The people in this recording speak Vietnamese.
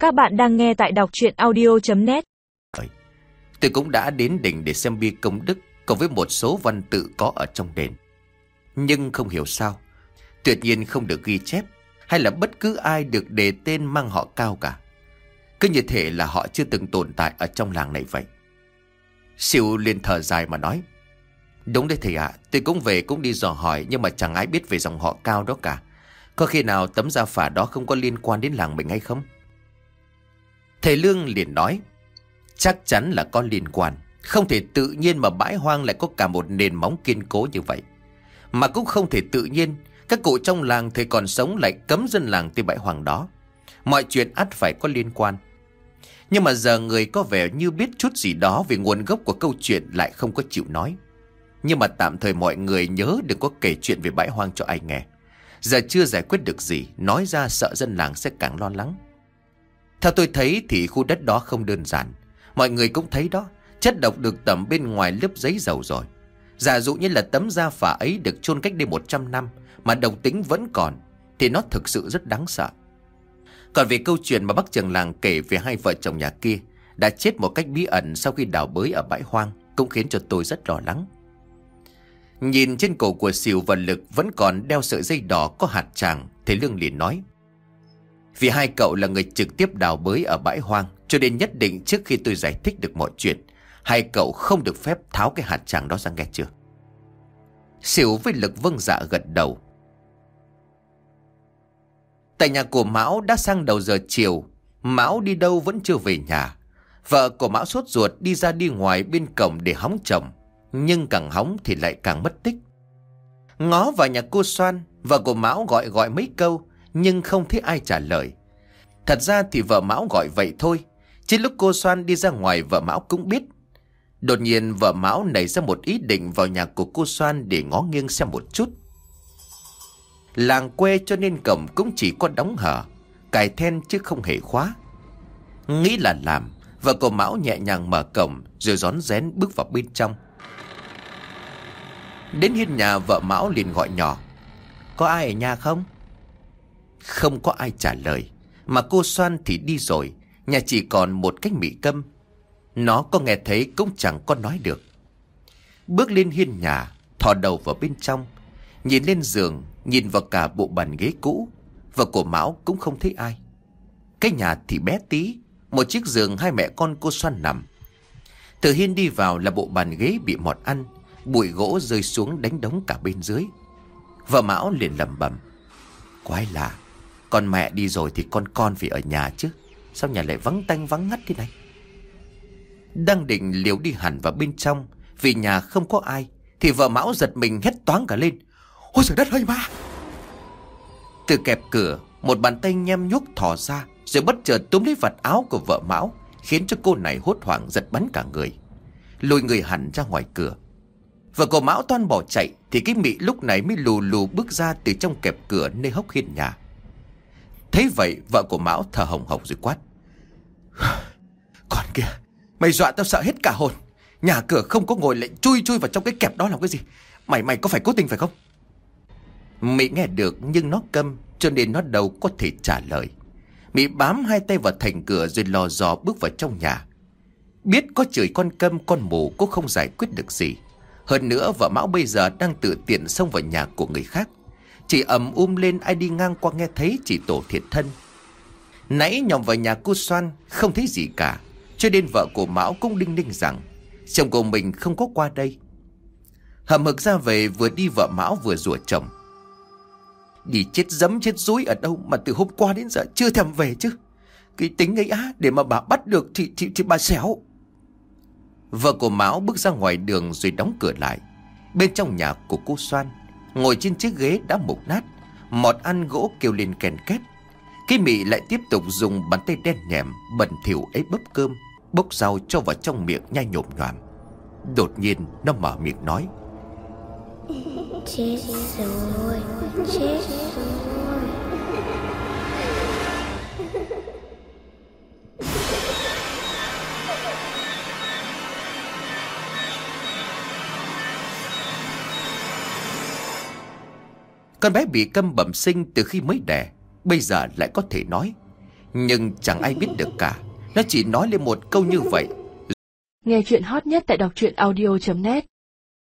Các bạn đang nghe tại đọc truyện audio.net. Tôi cũng đã đến đỉnh để xem bia công đức cùng với một số văn tự có ở trong đền. Nhưng không hiểu sao, tuyệt nhiên không được ghi chép hay là bất cứ ai được đề tên mang họ Cao cả. Cứ như thể là họ chưa từng tồn tại ở trong làng này vậy. Siêu liền thở dài mà nói: Đúng đấy thầy ạ, tôi cũng về cũng đi dò hỏi, nhưng mà chẳng ai biết về dòng họ Cao đó cả. Có khi nào tấm gia phả đó không có liên quan đến làng mình hay không? Thầy Lương liền nói: Chắc chắn là có liên quan. Không thể tự nhiên mà bãi hoang lại có cả một nền móng kiên cố như vậy. Mà cũng không thể tự nhiên các cụ trong làng thầy còn sống lại cấm dân làng tới bãi hoang đó. Mọi chuyện ắt phải có liên quan. Nhưng mà giờ người có vẻ như biết chút gì đó về nguồn gốc của câu chuyện lại không có chịu nói. Nhưng mà tạm thời mọi người nhớ đừng có kể chuyện về bãi hoang cho ai nghe. Giờ chưa giải quyết được gì, nói ra sợ dân làng sẽ càng lo lắng. Theo tôi thấy thì khu đất đó không đơn giản. Mọi người cũng thấy đó, chất độc được tẩm bên ngoài lớp giấy dầu rồi. Giả dụ như là tấm da phả ấy được chôn cách đây 100 năm mà độc tính vẫn còn, thì nó thực sự rất đáng sợ. Còn về câu chuyện mà bác trưởng làng kể về hai vợ chồng nhà kia đã chết một cách bí ẩn sau khi đào bới ở bãi hoang cũng khiến cho tôi rất lo lắng. Nhìn trên cổ của Sìu và Lực vẫn còn đeo sợi dây đỏ có hạt tràng, thầy Lương liền nói: Vì hai cậu là người trực tiếp đào bới ở bãi hoang, cho nên nhất định trước khi tôi giải thích được mọi chuyện, hai cậu không được phép tháo cái hạt tràng đó ra, nghe chưa? Sìu với Lực vâng dạ gật đầu. Tại nhà của Mão đã sang đầu giờ chiều. Mão đi đâu vẫn chưa về nhà. Vợ của Mão sốt ruột đi ra đi ngoài bên cổng để hóng chồng, nhưng càng hóng thì lại càng mất tích. Ngó vào nhà cô Soan, vợ của Mão gọi mấy câu nhưng không thấy ai trả lời. Thật ra thì vợ Mão gọi vậy thôi, chứ lúc cô Soan đi ra ngoài vợ Mão cũng biết. Đột nhiên vợ Mão nảy ra một ý định vào nhà của cô Soan để ngó nghiêng xem một chút. Làng quê cho nên cổng cũng chỉ có đóng hở, cài then chứ không hề khóa. Nghĩ là làm, vợ của Mão nhẹ nhàng mở cổng rồi rón rén bước vào bên trong. Đến hiên nhà vợ Mão liền gọi nhỏ: Có ai ở nhà không? Không có ai trả lời. Mà cô Soan thì đi rồi, nhà chỉ còn một cái mị câm. Nó có nghe thấy cũng chẳng có nói được. Bước lên hiên nhà, thò đầu vào bên trong, nhìn lên giường, nhìn vào cả bộ bàn ghế cũ. Vợ của Mão cũng không thấy ai. Cái nhà thì bé tí, một chiếc giường hai mẹ con cô Soan nằm. Từ hiên đi vào là bộ bàn ghế bị mọt ăn, bụi gỗ rơi xuống đánh đống cả bên dưới. Vợ Mão liền lẩm bẩm: Quái lạ, con mẹ đi rồi thì con phải ở nhà chứ, sao nhà lại vắng tanh vắng ngắt thế này? Đang định liều đi hẳn vào bên trong vì nhà không có ai, thì vợ Mão giật mình hét toáng cả lên: Ôi trời đất ơi ma! Từ kẹp cửa, một bàn tay nhem nhuốc thò ra, rồi bất chợt túm lấy vạt áo của vợ Mão, khiến cho cô này hốt hoảng giật bắn cả người, lùi người hẳn ra ngoài cửa. Vợ của Mão toan bỏ chạy thì cái mị lúc này mới lù lù bước ra từ trong kẹp cửa nơi hốc hiên nhà. Thấy vậy vợ của Mão thở hồng hộc rồi quát: Con kìa, mày dọa tao sợ hết cả hồn. Nhà cửa không có ngồi lại chui vào trong cái kẹp đó làm cái gì? Mày có phải cố tình phải không? Mị nghe được nhưng nó câm, cho nên nó đâu có thể trả lời. Mị bám hai tay vào thành cửa rồi lò dò bước vào trong nhà. Biết có chửi con câm con mù cũng không giải quyết được gì. Hơn nữa vợ Mão bây giờ đang tự tiện xông vào nhà của người khác, chỉ ầm lên ai đi ngang qua nghe thấy chỉ tổ thiệt thân. Nãy nhòm vào nhà cô Soan không thấy gì cả, cho nên vợ của Mão cũng đinh ninh rằng chồng của mình không có qua đây. Hậm hực ra về, vừa đi vợ Mão vừa rủa chồng: Đi chết dẫm chết dúi ở đâu mà từ hôm qua đến giờ chưa thèm về chứ. Cái tính ấy á, để mà bà bắt được thì bà xéo. Vợ của Mão bước ra ngoài đường rồi đóng cửa lại. Bên trong nhà của cô Soan, ngồi trên chiếc ghế đã mục nát, mọt ăn gỗ kêu lên ken két. Cái mị lại tiếp tục dùng bàn tay đen nhẹm bẩn thỉu ấy bấp cơm, bốc rau cho vào trong miệng nhai nhổm nhoàm. Đột nhiên nó mở miệng nói: Chết rồi, chết rồi. Con bé bị câm bẩm sinh từ khi mới đẻ, bây giờ lại có thể nói. Nhưng chẳng ai biết được cả. Nó chỉ nói lên một câu như vậy. Nghe chuyện hot nhất tại đọc truyện audio.net.